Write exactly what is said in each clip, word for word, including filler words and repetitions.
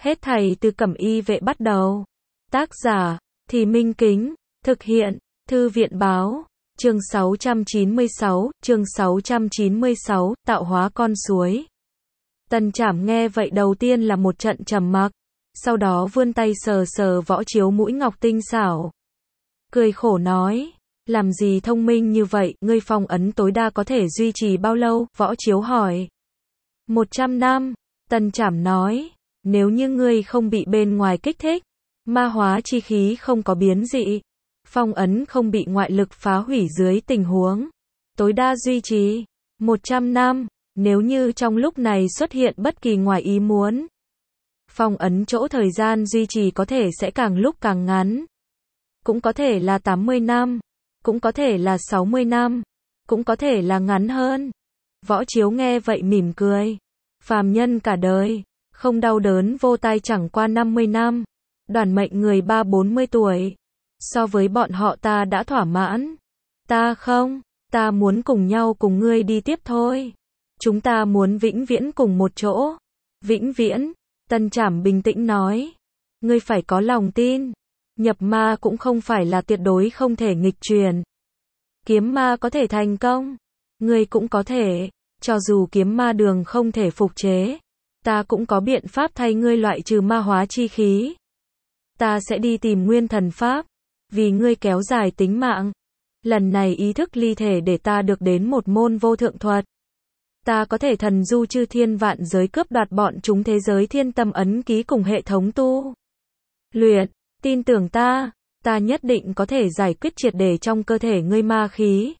Hết thảy từ Cẩm Y Vệ bắt đầu. Tác giả, Thì Minh Kính, thực hiện, Thư viện Báo, chương sáu trăm chín mươi sáu, chương sáu trăm chín mươi sáu, tạo hóa con suối. Tần Trảm nghe vậy đầu tiên là một trận trầm mặc, sau đó vươn tay sờ sờ Võ Chiếu mũi ngọc tinh xảo. Cười khổ nói, làm gì thông minh như vậy, ngươi phong ấn tối đa có thể duy trì bao lâu, Võ Chiếu hỏi. Một trăm năm, Tần Trảm nói, nếu như ngươi không bị bên ngoài kích thích, ma hóa chi khí không có biến dị, phong ấn không bị ngoại lực phá hủy dưới tình huống, tối đa duy trì một trăm năm, nếu như trong lúc này xuất hiện bất kỳ ngoài ý muốn, phong ấn chỗ thời gian duy trì có thể sẽ càng lúc càng ngắn, cũng có thể là tám mươi năm, cũng có thể là sáu mươi năm, cũng có thể là ngắn hơn. Võ Chiếu nghe vậy mỉm cười, phàm nhân cả đời, không đau đớn vô tai chẳng qua năm mươi năm, đoàn mệnh người ba bốn mươi tuổi, so với bọn họ ta đã thỏa mãn. Ta không, ta muốn cùng nhau cùng ngươi đi tiếp thôi. Chúng ta muốn vĩnh viễn cùng một chỗ. Vĩnh viễn, Tần Trảm bình tĩnh nói. Ngươi phải có lòng tin. Nhập ma cũng không phải là tuyệt đối không thể nghịch truyền. Kiếm ma có thể thành công. Ngươi cũng có thể, cho dù kiếm ma đường không thể phục chế, ta cũng có biện pháp thay ngươi loại trừ ma hóa chi khí. Ta sẽ đi tìm nguyên thần pháp, vì ngươi kéo dài tính mạng. Lần này ý thức ly thể để ta được đến một môn vô thượng thuật. Ta có thể thần du chư thiên vạn giới cướp đoạt bọn chúng thế giới thiên tâm ấn ký cùng hệ thống tu luyện. Tin tưởng ta, ta nhất định có thể giải quyết triệt để trong cơ thể ngươi ma khí.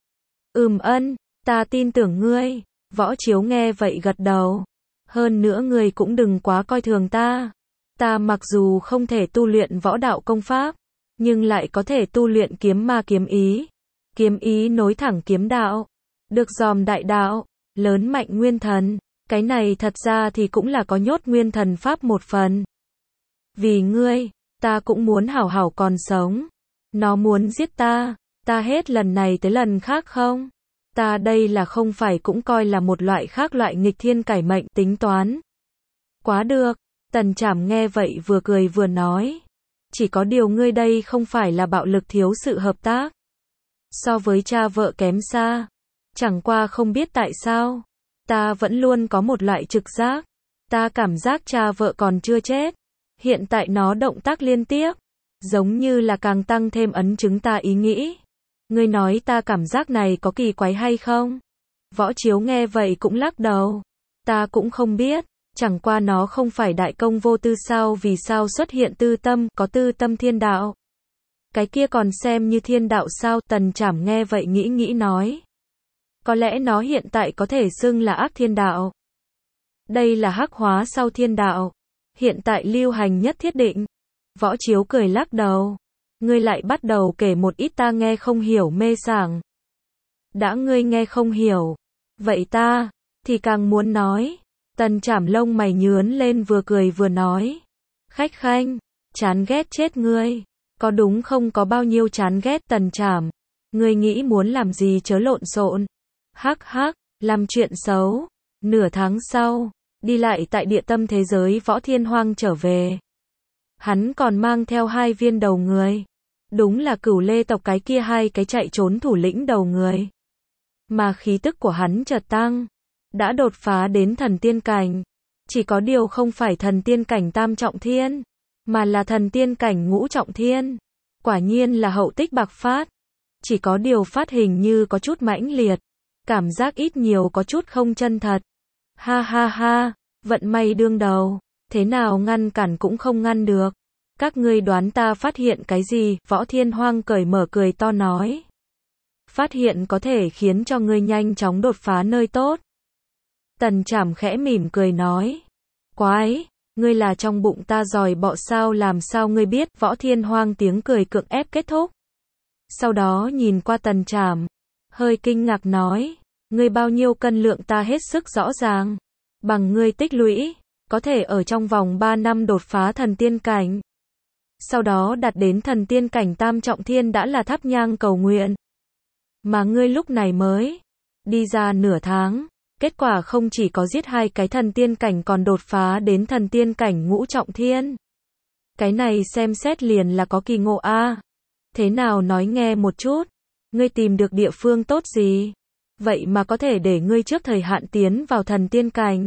Ừm ân, ta tin tưởng ngươi. Võ Chiếu nghe vậy gật đầu. Hơn nữa ngươi cũng đừng quá coi thường ta. Ta mặc dù không thể tu luyện võ đạo công pháp, nhưng lại có thể tu luyện kiếm ma kiếm ý. Kiếm ý nối thẳng kiếm đạo, được dòm đại đạo, lớn mạnh nguyên thần. Cái này thật ra thì cũng là có nhốt nguyên thần pháp một phần. Vì ngươi, ta cũng muốn hảo hảo còn sống. Nó muốn giết ta, ta hết lần này tới lần khác không. Ta đây là không phải cũng coi là một loại khác loại nghịch thiên cải mệnh tính toán. Quá được. Tần Trảm nghe vậy vừa cười vừa nói. Chỉ có điều ngươi đây không phải là bạo lực thiếu sự hợp tác. So với cha vợ kém xa. Chẳng qua không biết tại sao. Ta vẫn luôn có một loại trực giác. Ta cảm giác cha vợ còn chưa chết. Hiện tại nó động tác liên tiếp. Giống như là càng tăng thêm ấn chứng ta ý nghĩ. Ngươi nói ta cảm giác này có kỳ quái hay không? Võ Chiếu nghe vậy cũng lắc đầu. Ta cũng không biết. Chẳng qua nó không phải đại công vô tư sao, vì sao xuất hiện tư tâm, có tư tâm thiên đạo. Cái kia còn xem như thiên đạo sao? Tần Trảm nghe vậy nghĩ nghĩ nói. Có lẽ nó hiện tại có thể xưng là ác thiên đạo. Đây là hắc hóa sau thiên đạo. Hiện tại lưu hành nhất thiết định. Võ Chiếu cười lắc đầu. Ngươi lại bắt đầu kể một ít ta nghe không hiểu mê sảng. Đã ngươi nghe không hiểu, vậy ta thì càng muốn nói. Tần Trảm lông mày nhướn lên vừa cười vừa nói. Khách khanh, chán ghét chết ngươi. Có đúng không, có bao nhiêu chán ghét Tần Trảm. Ngươi nghĩ muốn làm gì chớ lộn xộn. Hắc hắc, làm chuyện xấu. Nửa tháng sau, đi lại tại địa tâm thế giới Võ Thiên Hoang trở về. Hắn còn mang theo hai viên đầu người. Đúng là Cửu Lê tộc cái kia hai cái chạy trốn thủ lĩnh đầu người. Mà khí tức của hắn chợt tăng. Đã đột phá đến thần tiên cảnh. Chỉ có điều không phải thần tiên cảnh tam trọng thiên, mà là thần tiên cảnh ngũ trọng thiên. Quả nhiên là hậu tích bạc phát. Chỉ có điều phát hình như có chút mãnh liệt. Cảm giác ít nhiều có chút không chân thật. Ha ha ha, vận may đương đầu. Thế nào ngăn cản cũng không ngăn được. Các ngươi đoán ta phát hiện cái gì? Võ Thiên Hoang cởi mở cười to nói. Phát hiện có thể khiến cho ngươi nhanh chóng đột phá nơi tốt. Tần Trảm khẽ mỉm cười nói. Quái, ngươi là trong bụng ta giòi bọ sao, làm sao ngươi biết? Võ Thiên Hoang tiếng cười cưỡng ép kết thúc. Sau đó nhìn qua Tần Trảm, hơi kinh ngạc nói. Ngươi bao nhiêu cân lượng ta hết sức rõ ràng. Bằng ngươi tích lũy, có thể ở trong vòng ba năm đột phá thần tiên cảnh. Sau đó đạt đến thần tiên cảnh tam trọng thiên đã là thắp nhang cầu nguyện. Mà ngươi lúc này mới đi ra nửa tháng. Kết quả không chỉ có giết hai cái thần tiên cảnh còn đột phá đến thần tiên cảnh ngũ trọng thiên. Cái này xem xét liền là có kỳ ngộ a. Thế nào nói nghe một chút, ngươi tìm được địa phương tốt gì? Vậy mà có thể để ngươi trước thời hạn tiến vào thần tiên cảnh.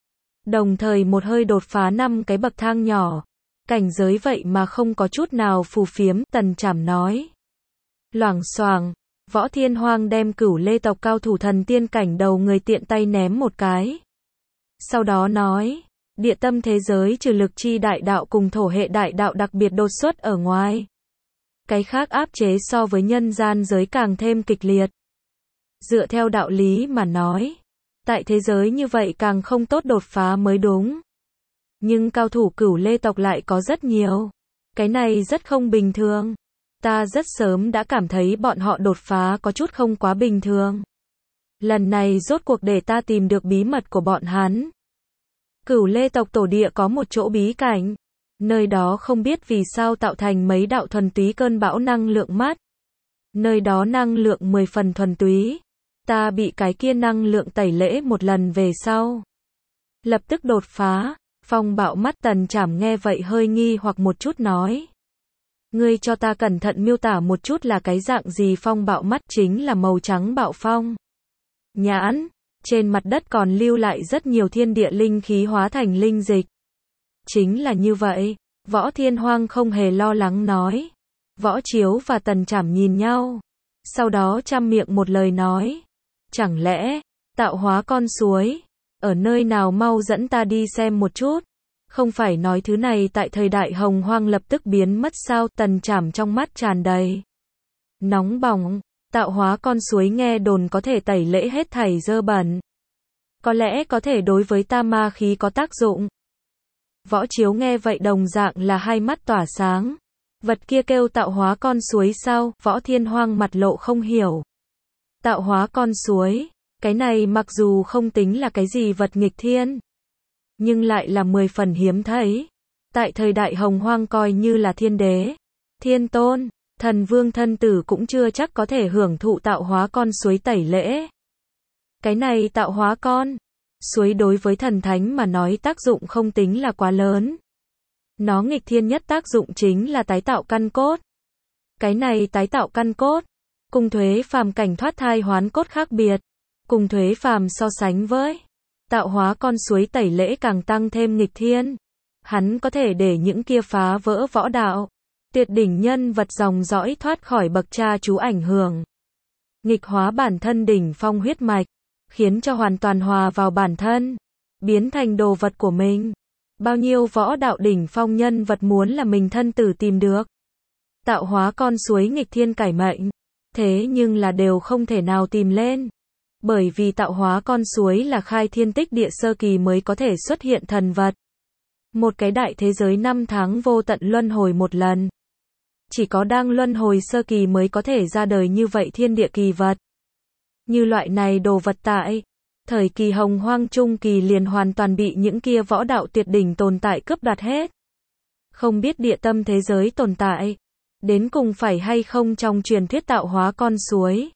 Đồng thời một hơi đột phá năm cái bậc thang nhỏ. Cảnh giới vậy mà không có chút nào phù phiếm, Tần Trảm nói. Loảng xoảng, Võ Thiên Hoang đem Cửu Lê tộc cao thủ thần tiên cảnh đầu người tiện tay ném một cái. Sau đó nói, địa tâm thế giới trừ lực chi đại đạo cùng thổ hệ đại đạo đặc biệt đột xuất ở ngoài. Cái khác áp chế so với nhân gian giới càng thêm kịch liệt. Dựa theo đạo lý mà nói, tại thế giới như vậy càng không tốt đột phá mới đúng. Nhưng cao thủ Cửu Lê tộc lại có rất nhiều. Cái này rất không bình thường. Ta rất sớm đã cảm thấy bọn họ đột phá có chút không quá bình thường. Lần này rốt cuộc để ta tìm được bí mật của bọn hắn. Cửu Lê tộc tổ địa có một chỗ bí cảnh. Nơi đó không biết vì sao tạo thành mấy đạo thuần túy cơn bão năng lượng mát. Nơi đó năng lượng mười phần thuần túy. Ta bị cái kia năng lượng tẩy lễ một lần về sau. Lập tức đột phá. Phong bạo mắt Tần Trảm nghe vậy hơi nghi hoặc một chút nói. Ngươi cho ta cẩn thận miêu tả một chút là cái dạng gì phong bạo mắt? Chính là màu trắng bạo phong. Nhãn, trên mặt đất còn lưu lại rất nhiều thiên địa linh khí hóa thành linh dịch. Chính là như vậy, Võ Thiên Hoang không hề lo lắng nói. Võ Chiếu và Tần Trảm nhìn nhau. Sau đó trăm miệng một lời nói. Chẳng lẽ, tạo hóa con suối, ở nơi nào mau dẫn ta đi xem một chút. Không phải nói thứ này tại thời đại hồng hoang lập tức biến mất sao? Tần Trảm trong mắt tràn đầy nóng bỏng. Tạo hóa con suối nghe đồn có thể tẩy lễ hết thảy dơ bẩn. Có lẽ có thể đối với ta ma khí có tác dụng. Võ Chiếu nghe vậy đồng dạng là hai mắt tỏa sáng. Vật kia kêu tạo hóa con suối sao? Võ Thiên Hoang mặt lộ không hiểu. Tạo hóa con suối, cái này mặc dù không tính là cái gì vật nghịch thiên, nhưng lại là mười phần hiếm thấy. Tại thời đại hồng hoang coi như là thiên đế, thiên tôn, thần vương thân tử cũng chưa chắc có thể hưởng thụ tạo hóa con suối tẩy lễ. Cái này tạo hóa con suối đối với thần thánh mà nói tác dụng không tính là quá lớn. Nó nghịch thiên nhất tác dụng chính là tái tạo căn cốt. Cái này tái tạo căn cốt, cùng thuế phàm cảnh thoát thai hoán cốt khác biệt. Cùng thuế phàm so sánh với tạo hóa con suối tẩy lễ càng tăng thêm nghịch thiên. Hắn có thể để những kia phá vỡ võ đạo, tuyệt đỉnh nhân vật dòng dõi thoát khỏi bậc cha chú ảnh hưởng. Nghịch hóa bản thân đỉnh phong huyết mạch, khiến cho hoàn toàn hòa vào bản thân, biến thành đồ vật của mình. Bao nhiêu võ đạo đỉnh phong nhân vật muốn là mình thân tử tìm được. Tạo hóa con suối nghịch thiên cải mệnh, thế nhưng là đều không thể nào tìm lên. Bởi vì tạo hóa con suối là khai thiên tích địa sơ kỳ mới có thể xuất hiện thần vật. Một cái đại thế giới năm tháng vô tận luân hồi một lần. Chỉ có đang luân hồi sơ kỳ mới có thể ra đời như vậy thiên địa kỳ vật. Như loại này đồ vật tại thời kỳ hồng hoang trung kỳ liền hoàn toàn bị những kia võ đạo tuyệt đỉnh tồn tại cướp đoạt hết. Không biết địa tâm thế giới tồn tại, đến cùng phải hay không trong truyền thuyết tạo hóa con suối.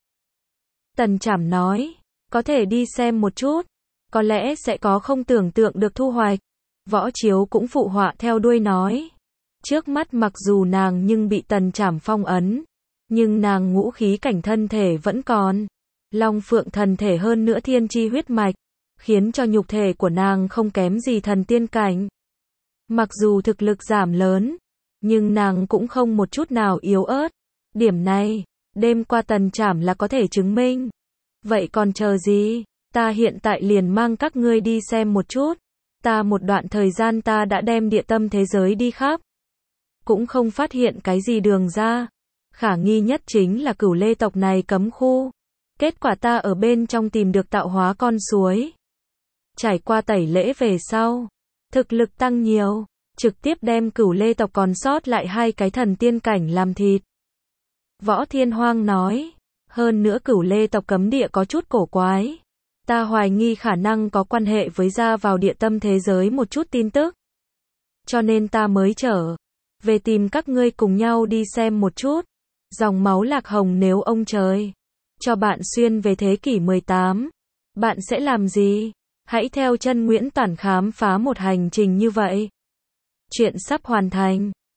Tần Trảm nói, có thể đi xem một chút, có lẽ sẽ có không tưởng tượng được thu hoạch. Võ Chiếu cũng phụ họa theo đuôi nói. Trước mắt mặc dù nàng nhưng bị Tần Trảm phong ấn, nhưng nàng ngũ khí cảnh thân thể vẫn còn. Long phượng thần thể hơn nữa thiên chi huyết mạch, khiến cho nhục thể của nàng không kém gì thần tiên cảnh. Mặc dù thực lực giảm lớn, nhưng nàng cũng không một chút nào yếu ớt. Điểm này, đêm qua Tần Trảm là có thể chứng minh. Vậy còn chờ gì? Ta hiện tại liền mang các ngươi đi xem một chút. Ta một đoạn thời gian ta đã đem địa tâm thế giới đi khắp, cũng không phát hiện cái gì đường ra. Khả nghi nhất chính là Cửu Lê tộc này cấm khu. Kết quả ta ở bên trong tìm được tạo hóa con suối. Trải qua tẩy lễ về sau, thực lực tăng nhiều, trực tiếp đem Cửu Lê tộc còn sót lại hai cái thần tiên cảnh làm thịt. Võ Thiên Hoang nói, hơn nữa Cửu Lê tộc cấm địa có chút cổ quái. Ta hoài nghi khả năng có quan hệ với ra vào địa tâm thế giới một chút tin tức. Cho nên ta mới trở về tìm các ngươi cùng nhau đi xem một chút. Dòng máu lạc hồng nếu ông trời cho bạn xuyên về thế kỷ mười tám, Bạn sẽ làm gì? Hãy theo chân Nguyễn Toản khám phá một hành trình như vậy. Chuyện sắp hoàn thành.